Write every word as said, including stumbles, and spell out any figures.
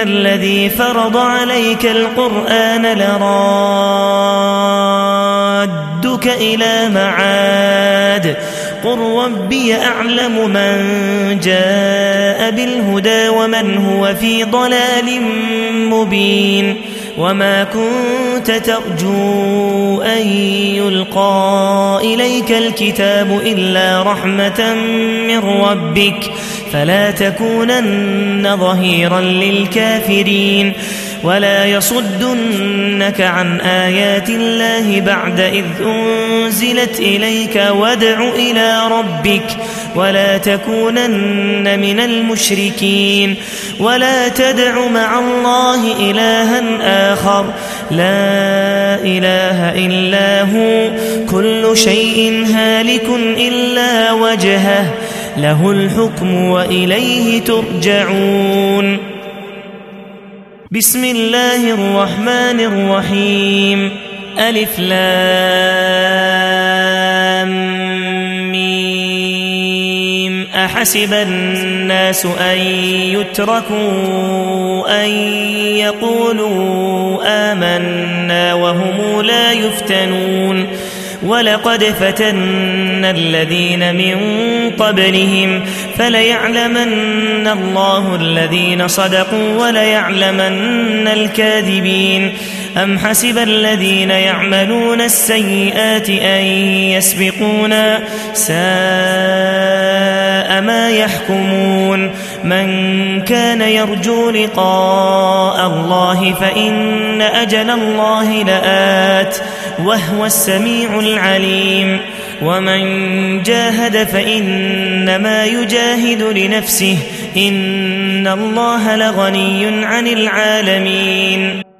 الذي فرض عليك القرآن لرادك إلى معاد قل ربي أعلم من جاء بالهدى ومن هو في ضلال مبين وما كنت ترجو أن يلقى إليك الكتاب إلا رحمة من ربك فلا تكونن ظهيرا للكافرين ولا يصدنك عن آيات الله بعد إذ أنزلت إليك وادع إلى ربك ولا تكونن من المشركين ولا تدع مع الله إلها آخر لا إله إلا هو كل شيء هالك إلا وجهه له الحكم وإليه ترجعون. بسم الله الرحمن الرحيم. ألف لام ميم. أحسب الناس أن يتركوا أن يقولوا آمنا وهم لا يفتنون ولقد فتنا الذين من قبلهم فليعلمن الله الذين صدقوا وليعلمن الكاذبين. أم حسب الذين يعملون السيئات أن يسبقونا ساء ما يحكمون. من كان يرجو لقاء الله فإن أجل الله لآت وهو السميع العليم. ومن جاهد فإنما يجاهد لنفسه إن الله لغني عن العالمين.